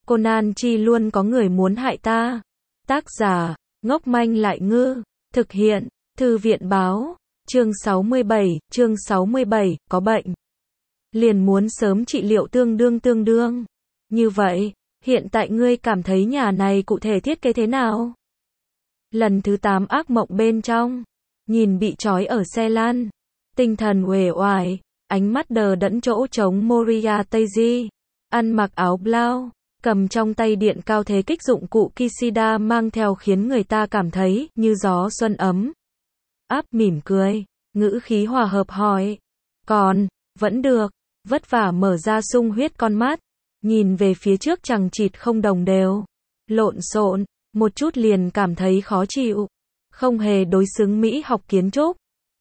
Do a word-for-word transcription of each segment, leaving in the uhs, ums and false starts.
Conan chi luôn có người muốn hại ta. Tác giả, ngốc manh lại ngư. Thực hiện, Thư viện báo. Chương sáu mươi bảy, chương sáu mươi bảy, có bệnh. Liền muốn sớm trị liệu tương đương tương đương. Như vậy, hiện tại ngươi cảm thấy nhà này cụ thể thiết kế thế nào? Lần thứ tám ác mộng bên trong. Nhìn bị trói ở xe lăn. Tinh thần uể oải. Ánh mắt đờ đẫn chỗ trống Moriarty. Ăn mặc áo blau. Cầm trong tay điện cao thế kích dụng cụ Kishida mang theo khiến người ta cảm thấy như gió xuân ấm. Áp mỉm cười. Ngữ khí hòa hợp hỏi. Còn, vẫn được. Vất vả mở ra sung huyết con mắt. Nhìn về phía trước chằng chịt không đồng đều. Lộn xộn. Một chút liền cảm thấy khó chịu. Không hề đối xứng Mỹ học kiến trúc.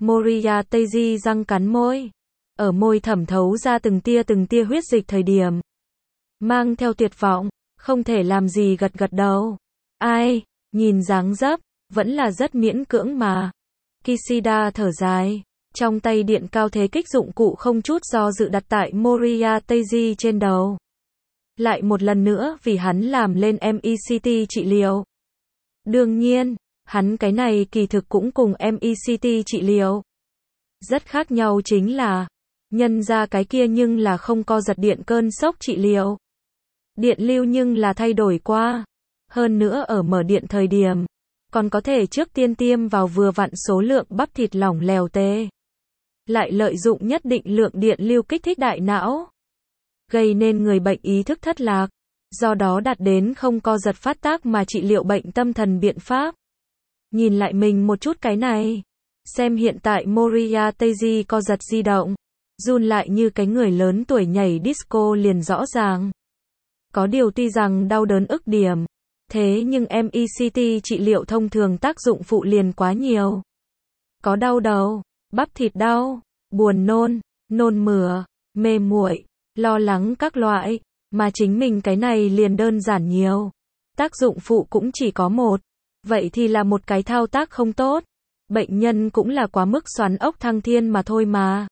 Moriarty răng cắn môi. Ở môi thẩm thấu ra từng tia từng tia huyết dịch thời điểm. Mang theo tuyệt vọng. Không thể làm gì gật gật đầu. Ai, nhìn dáng dấp. Vẫn là rất miễn cưỡng mà. Kishida thở dài. Trong tay điện cao thế kích dụng cụ không chút do dự đặt tại Moriarty trên đầu. Lại một lần nữa vì hắn làm lên em e xê tê trị liệu. Đương nhiên, hắn cái này kỳ thực cũng cùng em e xê tê trị liệu. Rất khác nhau chính là, nhân ra cái kia nhưng là không co giật điện cơn sốc trị liệu. Điện lưu nhưng là thay đổi qua. Hơn nữa ở mở điện thời điểm, còn có thể trước tiên tiêm vào vừa vặn số lượng bắp thịt lỏng lèo tê. Lại lợi dụng nhất định lượng điện lưu kích thích đại não. Gây nên người bệnh ý thức thất lạc. Do đó đạt đến không co giật phát tác mà trị liệu bệnh tâm thần biện pháp. Nhìn lại mình một chút cái này. Xem hiện tại Moriarty co giật di động. Run lại như cái người lớn tuổi nhảy disco liền rõ ràng. Có điều tuy rằng đau đớn ức điểm. Thế nhưng em e xê tê trị liệu thông thường tác dụng phụ liền quá nhiều. Có đau đầu, bắp thịt đau, buồn nôn, nôn mửa, mê muội, lo lắng các loại. Mà chính mình cái này liền đơn giản nhiều. Tác dụng phụ cũng chỉ có một. Vậy thì là một cái thao tác không tốt. Bệnh nhân cũng là quá mức xoắn ốc thăng thiên mà thôi mà.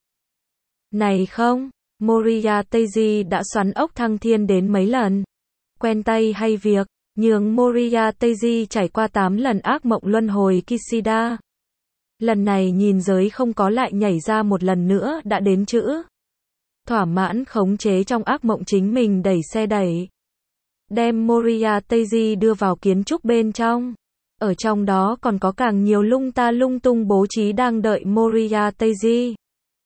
Này không, Moriarty đã xoắn ốc thăng thiên đến mấy lần. Quen tay hay việc, nhường Moriarty trải qua tám lần ác mộng luân hồi Kishida. Lần này nhìn giới không có lại nhảy ra một lần nữa đã đến chữ. Thỏa mãn khống chế trong ác mộng chính mình đẩy xe đẩy. Đem Moriarty đưa vào kiến trúc bên trong. Ở trong đó còn có càng nhiều lung ta lung tung bố trí đang đợi Moriarty.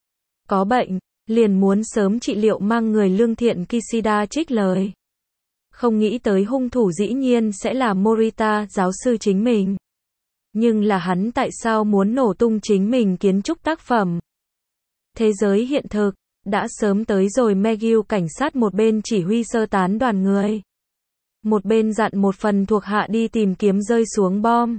Có bệnh, liền muốn sớm trị liệu mang người lương thiện Kishida trích lời. Không nghĩ tới hung thủ dĩ nhiên sẽ là Morita giáo sư chính mình. Nhưng là hắn tại sao muốn nổ tung chính mình kiến trúc tác phẩm? Thế giới hiện thực. Đã sớm tới rồi McGill cảnh sát một bên chỉ huy sơ tán đoàn người. Một bên dặn một phần thuộc hạ đi tìm kiếm rơi xuống bom.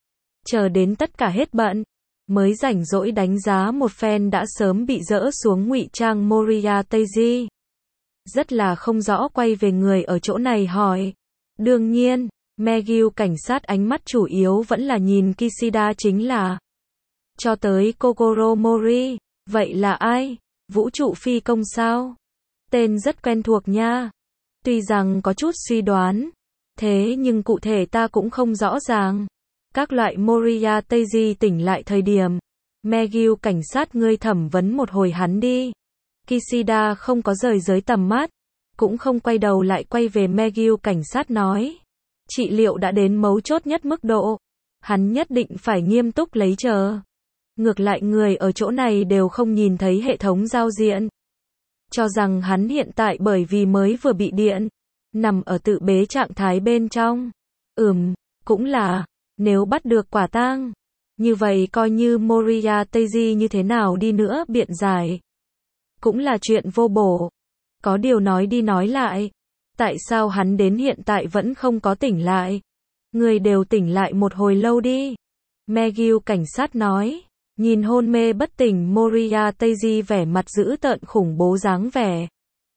Chờ đến tất cả hết bận. Mới rảnh rỗi đánh giá một phen đã sớm bị dỡ xuống ngụy trang Moriarty. Rất là không rõ quay về người ở chỗ này hỏi. Đương nhiên, McGill cảnh sát ánh mắt chủ yếu vẫn là nhìn Kishida chính là. Cho tới Kokoro Mori. Vậy là ai? Vũ trụ phi công sao? Tên rất quen thuộc nha. Tuy rằng có chút suy đoán. Thế nhưng cụ thể ta cũng không rõ ràng. Các loại Moriarty tỉnh lại thời điểm. McGill cảnh sát ngươi thẩm vấn một hồi hắn đi. Kishida không có rời giới tầm mắt. Cũng không quay đầu lại quay về McGill cảnh sát nói. Trị liệu đã đến mấu chốt nhất mức độ. Hắn nhất định phải nghiêm túc lấy chờ. Ngược lại người ở chỗ này đều không nhìn thấy hệ thống giao diện. Cho rằng hắn hiện tại bởi vì mới vừa bị điện. Nằm ở tự bế trạng thái bên trong. Ừm, cũng là. Nếu bắt được quả tang. Như vậy coi như Moriarty như thế nào đi nữa biện giải. Cũng là chuyện vô bổ. Có điều nói đi nói lại. Tại sao hắn đến hiện tại vẫn không có tỉnh lại? Người đều tỉnh lại một hồi lâu đi. McGill cảnh sát nói. Nhìn hôn mê bất tỉnh Moriarty vẻ mặt dữ tợn khủng bố dáng vẻ.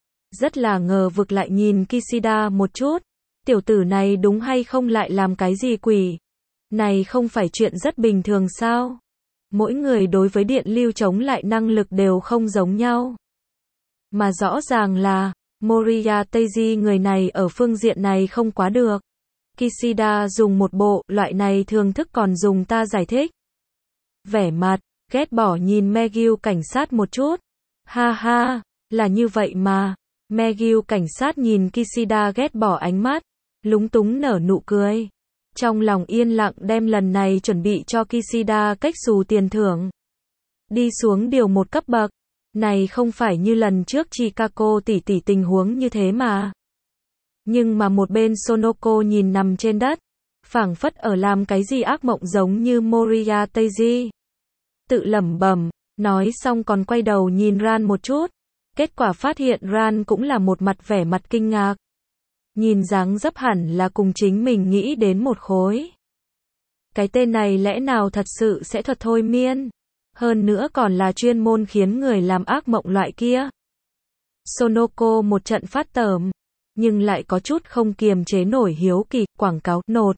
Rất là ngờ vực lại nhìn Kishida một chút. Tiểu tử này đúng hay không lại làm cái gì quỷ? Này không phải chuyện rất bình thường sao? Mỗi người đối với điện lưu chống lại năng lực đều không giống nhau. Mà rõ ràng là, Moriya Teiji người này ở phương diện này không quá được. Kishida dùng một bộ, loại này thường thức còn dùng ta giải thích. Vẻ mặt, ghét bỏ nhìn Megyu cảnh sát một chút. Ha ha, là như vậy mà. Megyu cảnh sát nhìn Kishida ghét bỏ ánh mắt, lúng túng nở nụ cười. Trong lòng yên lặng đem lần này chuẩn bị cho Kishida cách xù tiền thưởng. Đi xuống điều một cấp bậc. Này không phải như lần trước Chikako tỷ tỷ tình huống như thế mà. Nhưng mà một bên Sonoko nhìn nằm trên đất, phảng phất ở làm cái gì ác mộng giống như Moriya Teiji. Tự lẩm bẩm, nói xong còn quay đầu nhìn Ran một chút. Kết quả phát hiện Ran cũng là một mặt vẻ mặt kinh ngạc. Nhìn dáng dấp hẳn là cùng chính mình nghĩ đến một khối. Cái tên này lẽ nào thật sự sẽ thuật thôi miên? Hơn nữa còn là chuyên môn khiến người làm ác mộng loại kia. Sonoko một trận phát tởm, nhưng lại có chút không kiềm chế nổi hiếu kỳ, quảng cáo, nột.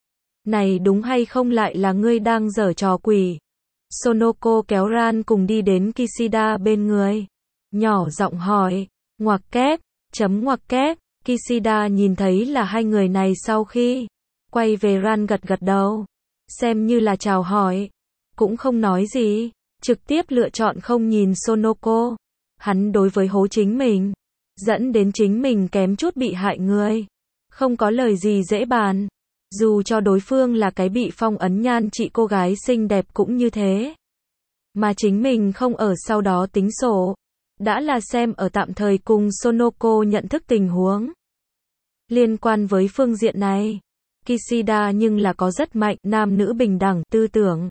Này đúng hay không lại là ngươi đang giở trò quỷ? Sonoko kéo Ran cùng đi đến Kishida bên người. Nhỏ giọng hỏi, ngoặc kép, chấm ngoặc kép. Kishida nhìn thấy là hai người này sau khi quay về Ran gật gật đầu. Xem như là chào hỏi. Cũng không nói gì. Trực tiếp lựa chọn không nhìn Sonoko. Hắn đối với hố chính mình. Dẫn đến chính mình kém chút bị hại người. Không có lời gì dễ bàn. Dù cho đối phương là cái bị phong ấn nhan trị cô gái xinh đẹp cũng như thế. Mà chính mình không ở sau đó tính sổ. Đã là xem ở tạm thời cùng Sonoko nhận thức tình huống. Liên quan với phương diện này, Kishida nhưng là có rất mạnh nam nữ bình đẳng tư tưởng.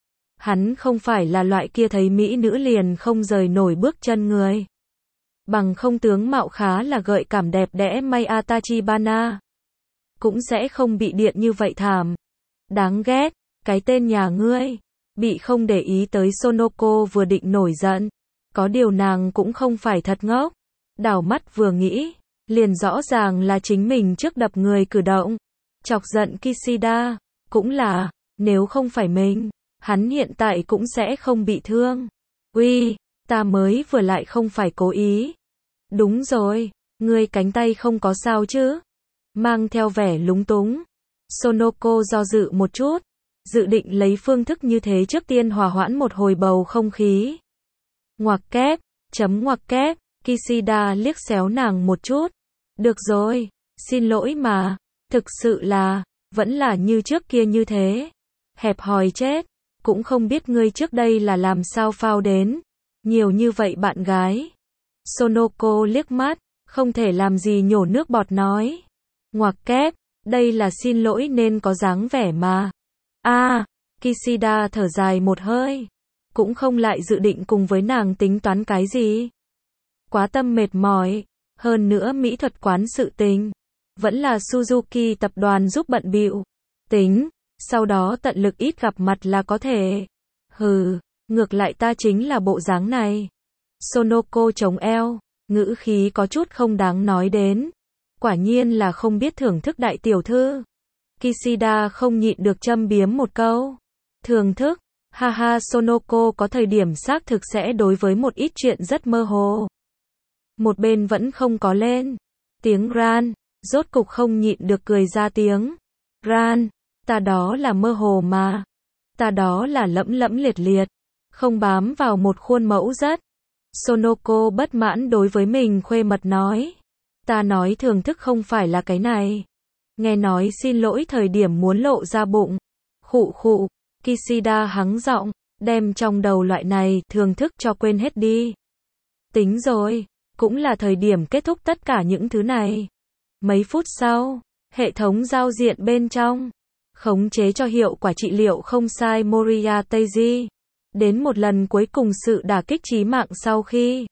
Hắn không phải là loại kia thấy mỹ nữ liền không rời nổi bước chân người. Bằng không tướng mạo khá là gợi cảm đẹp đẽ Maya Tachibana. Cũng sẽ không bị điện như vậy thảm. Đáng ghét, cái tên nhà ngươi. Bị không để ý tới Sonoko vừa định nổi giận. Có điều nàng cũng không phải thật ngốc. Đảo mắt vừa nghĩ, liền rõ ràng là chính mình trước đập người cử động. Chọc giận Kishida, cũng là, nếu không phải mình, hắn hiện tại cũng sẽ không bị thương. Uy, ta mới vừa lại không phải cố ý. Đúng rồi, ngươi cánh tay không có sao chứ? Mang theo vẻ lúng túng. Sonoko do dự một chút, dự định lấy phương thức như thế trước tiên hòa hoãn một hồi bầu không khí. Ngoặc kép, chấm ngoặc kép, Kishida liếc xéo nàng một chút. Được rồi, xin lỗi mà, thực sự là, vẫn là như trước kia như thế. Hẹp hòi chết, cũng không biết ngươi trước đây là làm sao phao đến. Nhiều như vậy bạn gái. Sonoko liếc mắt, không thể làm gì nhổ nước bọt nói. Ngoặc kép, đây là xin lỗi nên có dáng vẻ mà. A, à, Kishida thở dài một hơi. Cũng không lại dự định cùng với nàng tính toán cái gì. Quá tâm mệt mỏi, hơn nữa mỹ thuật quán sự tình. Vẫn là Suzuki tập đoàn giúp bận bịu. Tính, sau đó tận lực ít gặp mặt là có thể. Hừ, ngược lại ta chính là bộ dáng này. Sonoko chống eo, ngữ khí có chút không đáng nói đến. Quả nhiên là không biết thưởng thức đại tiểu thư. Kishida không nhịn được châm biếm một câu. Thưởng thức, haha Sonoko có thời điểm xác thực sẽ đối với một ít chuyện rất mơ hồ. Một bên vẫn không có lên. Tiếng Ran, rốt cục không nhịn được cười ra tiếng. Ran, ta đó là mơ hồ mà. Ta đó là lẫm lẫm liệt liệt. Không bám vào một khuôn mẫu rất. Sonoko bất mãn đối với mình khuê mật nói. Ta nói thưởng thức không phải là cái này. Nghe nói xin lỗi thời điểm muốn lộ ra bụng. Khụ khụ, Kishida hắng giọng, đem trong đầu loại này thưởng thức cho quên hết đi. Tính rồi, cũng là thời điểm kết thúc tất cả những thứ này. Mấy phút sau, hệ thống giao diện bên trong, khống chế cho hiệu quả trị liệu không sai Moriya Teiji. Đến một lần cuối cùng sự đả kích chí mạng sau khi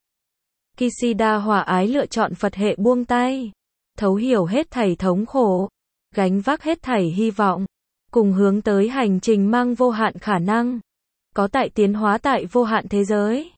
Kishida hòa ái lựa chọn Phật hệ buông tay, thấu hiểu hết thảy thống khổ, gánh vác hết thảy hy vọng, cùng hướng tới hành trình mang vô hạn khả năng, có tại tiến hóa tại vô hạn thế giới.